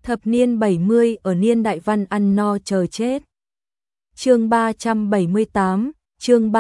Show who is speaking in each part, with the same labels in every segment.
Speaker 1: Thập niên 70 ở niên đại văn ăn no chờ chết. Chương 378, chương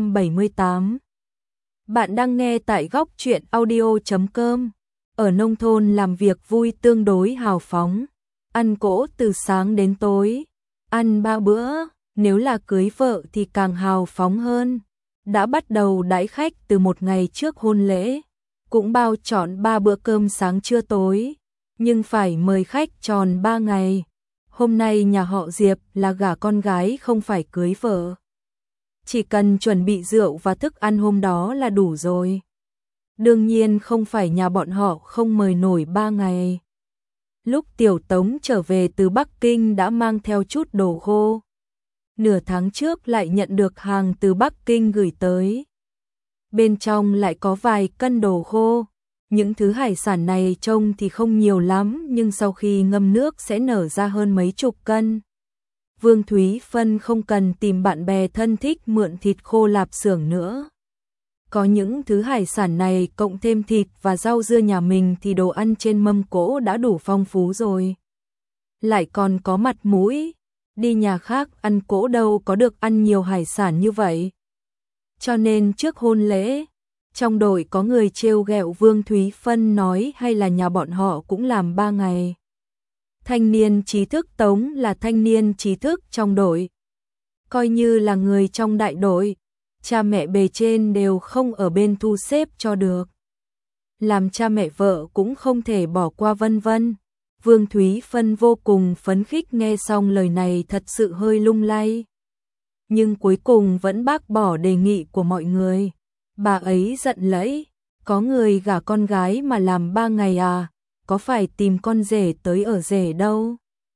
Speaker 1: 378. Bạn đang nghe tại góc truyện audio.com. Ở nông thôn làm việc vui tương đối hào phóng, ăn cỗ từ sáng đến tối, ăn 3 bữa, nếu là cưới vợ thì càng hào phóng hơn. Đã bắt đầu đãi khách từ một ngày trước hôn lễ, cũng bao trọn 3 bữa cơm sáng trưa tối, nhưng phải mời khách tròn 3 ngày. Hôm nay nhà họ Diệp là gả con gái không phải cưới vợ. Chỉ cần chuẩn bị rượu và thức ăn hôm đó là đủ rồi. Đương nhiên không phải nhà bọn họ không mời nổi 3 ngày. Lúc Tiểu Tống trở về từ Bắc Kinh đã mang theo chút đồ khô. Nửa tháng trước lại nhận được hàng từ Bắc Kinh gửi tới. Bên trong lại có vài cân đồ khô. Những thứ hải sản này trông thì không nhiều lắm, nhưng sau khi ngâm nước sẽ nở ra hơn mấy chục cân. Vương Thúy Phân không cần tìm bạn bè thân thích mượn thịt khô lạp xưởng nữa. Có những thứ hải sản này cộng thêm thịt và rau dưa nhà mình thì đồ ăn trên mâm cỗ đã đủ phong phú rồi. Lại còn có mặt mũi, đi nhà khác ăn cỗ đâu có được ăn nhiều hải sản như vậy. Cho nên trước hôn lễ, trong đội có người trêu ghẹo Vương Thúy Phân nói hay là nhà bọn họ cũng làm 3 ngày. Thanh niên trí thức Tống là thanh niên trí thức trong đội. Coi như là người trong đại đội, cha mẹ bề trên đều không ở bên thu xếp cho được. Làm cha mẹ vợ cũng không thể bỏ qua vân vân. Vương Thúy Phân vô cùng phấn khích nghe xong lời này thật sự hơi lung lay. Nhưng cuối cùng vẫn bác bỏ đề nghị của mọi người. Bà ấy giận lẫy, có người gả con gái mà làm 3 ngày à, có phải tìm con rể tới ở rể đâu.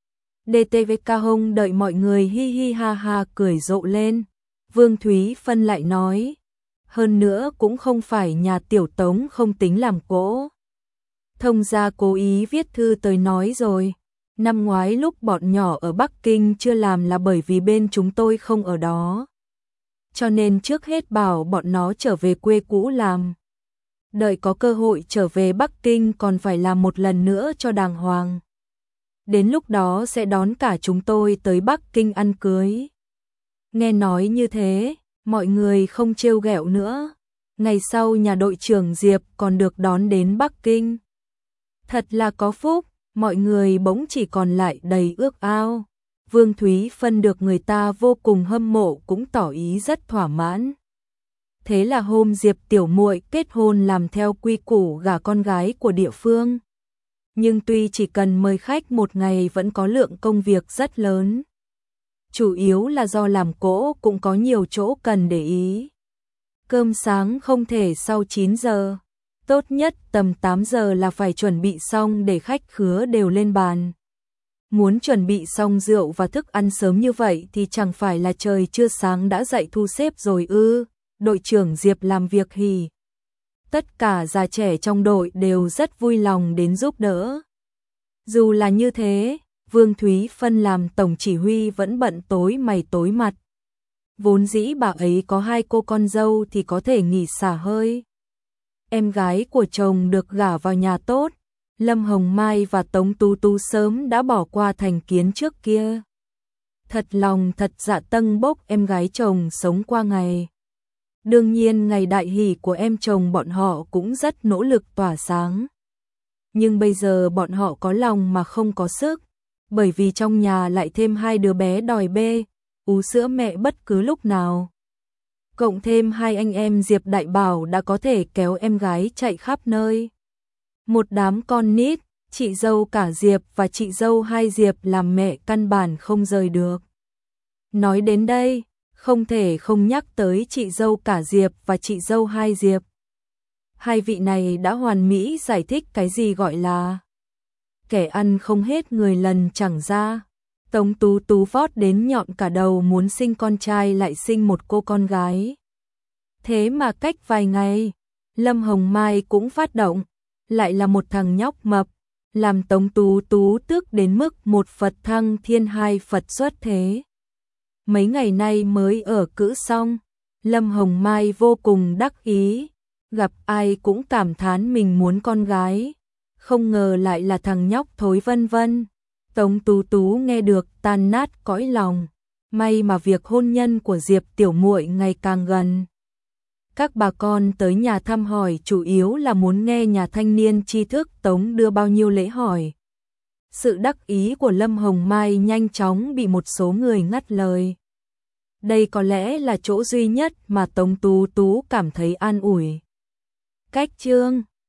Speaker 1: DTVK Hông đợi mọi người hi hi ha ha cười rộ lên. Vương Thúy Phân lại nói, hơn nữa cũng không phải nhà Tiểu Tống không tính làm cỗ. Thông gia cố ý viết thư tới nói rồi, năm ngoái lúc bọn nhỏ ở Bắc Kinh chưa làm là bởi vì bên chúng tôi không ở đó. Cho nên trước hết bảo bọn nó trở về quê cũ làm. Đợi có cơ hội trở về Bắc Kinh còn phải làm một lần nữa cho đàng hoàng. Đến lúc đó sẽ đón cả chúng tôi tới Bắc Kinh ăn cưới. Nghe nói như thế, mọi người không trêu ghẹo nữa. Ngày sau nhà đội trưởng Diệp còn được đón đến Bắc Kinh. Thật là có phúc, mọi người bỗng chỉ còn lại đầy ước ao. Vương Thúy Phân được người ta vô cùng hâm mộ cũng tỏ ý rất thỏa mãn. Thế là hôm Diệp tiểu muội kết hôn làm theo quy củ gả con gái của địa phương. Nhưng tuy chỉ cần mời khách một ngày vẫn có lượng công việc rất lớn. Chủ yếu là do làm cỗ cũng có nhiều chỗ cần để ý. Cơm sáng không thể sau 9 giờ. Tốt nhất tầm 8 giờ là phải chuẩn bị xong để khách khứa đều lên bàn. Muốn chuẩn bị xong rượu và thức ăn sớm như vậy thì chẳng phải là trời chưa sáng đã dậy thu xếp rồi ư. Đội trưởng Diệp làm việc hỉ. Tất cả già trẻ trong đội đều rất vui lòng đến giúp đỡ. Dù là như thế, Vương Thúy Phân làm tổng chỉ huy vẫn bận tối mày tối mặt. Vốn dĩ bà ấy có 2 cô con dâu thì có thể nghỉ xả hơi. Em gái của chồng được gả vào nhà tốt, Lâm Hồng Mai và Tống Tú Tú sớm đã bỏ qua thành kiến trước kia. Thật lòng thật dạ tâng bốc em gái chồng sống qua ngày. Đương nhiên ngày đại hỷ của em chồng bọn họ cũng rất nỗ lực tỏa sáng. Nhưng bây giờ bọn họ có lòng mà không có sức, bởi vì trong nhà lại thêm 2 đứa bé đòi bê, ú sữa mẹ bất cứ lúc nào. Cộng thêm 2 anh em Diệp Đại Bảo đã có thể kéo em gái chạy khắp nơi. Một đám con nít, chị dâu cả Diệp và chị dâu 2 Diệp làm mẹ căn bản không rời được. Nói đến đây, không thể không nhắc tới chị dâu cả Diệp và chị dâu 2 Diệp. 2 vị này đã hoàn mỹ giải thích cái gì gọi là kẻ ăn không hết người lần chẳng ra. Tống Tú Tú vót đến nhọn cả đầu muốn sinh con trai lại sinh một cô con gái. Thế mà cách vài ngày, Lâm Hồng Mai cũng phát động, lại là một thằng nhóc mập, làm Tống Tú Tú tức đến mức một Phật thăng thiên 2 Phật xuất thế. Mấy ngày nay mới ở cữ xong, Lâm Hồng Mai vô cùng đắc ý, gặp ai cũng cảm thán mình muốn con gái, không ngờ lại là thằng nhóc thối vân vân, Tống Tú Tú nghe được tan nát cõi lòng. May mà việc hôn nhân của Diệp tiểu muội ngày càng gần. Các bà con tới nhà thăm hỏi chủ yếu là muốn nghe nhà thanh niên tri thức Tống đưa bao nhiêu lễ hỏi. Sự đắc ý của Lâm Hồng Mai nhanh chóng bị một số người ngắt lời. Đây có lẽ là chỗ duy nhất mà Tống Tú Tú cảm thấy an ủi. Cách chương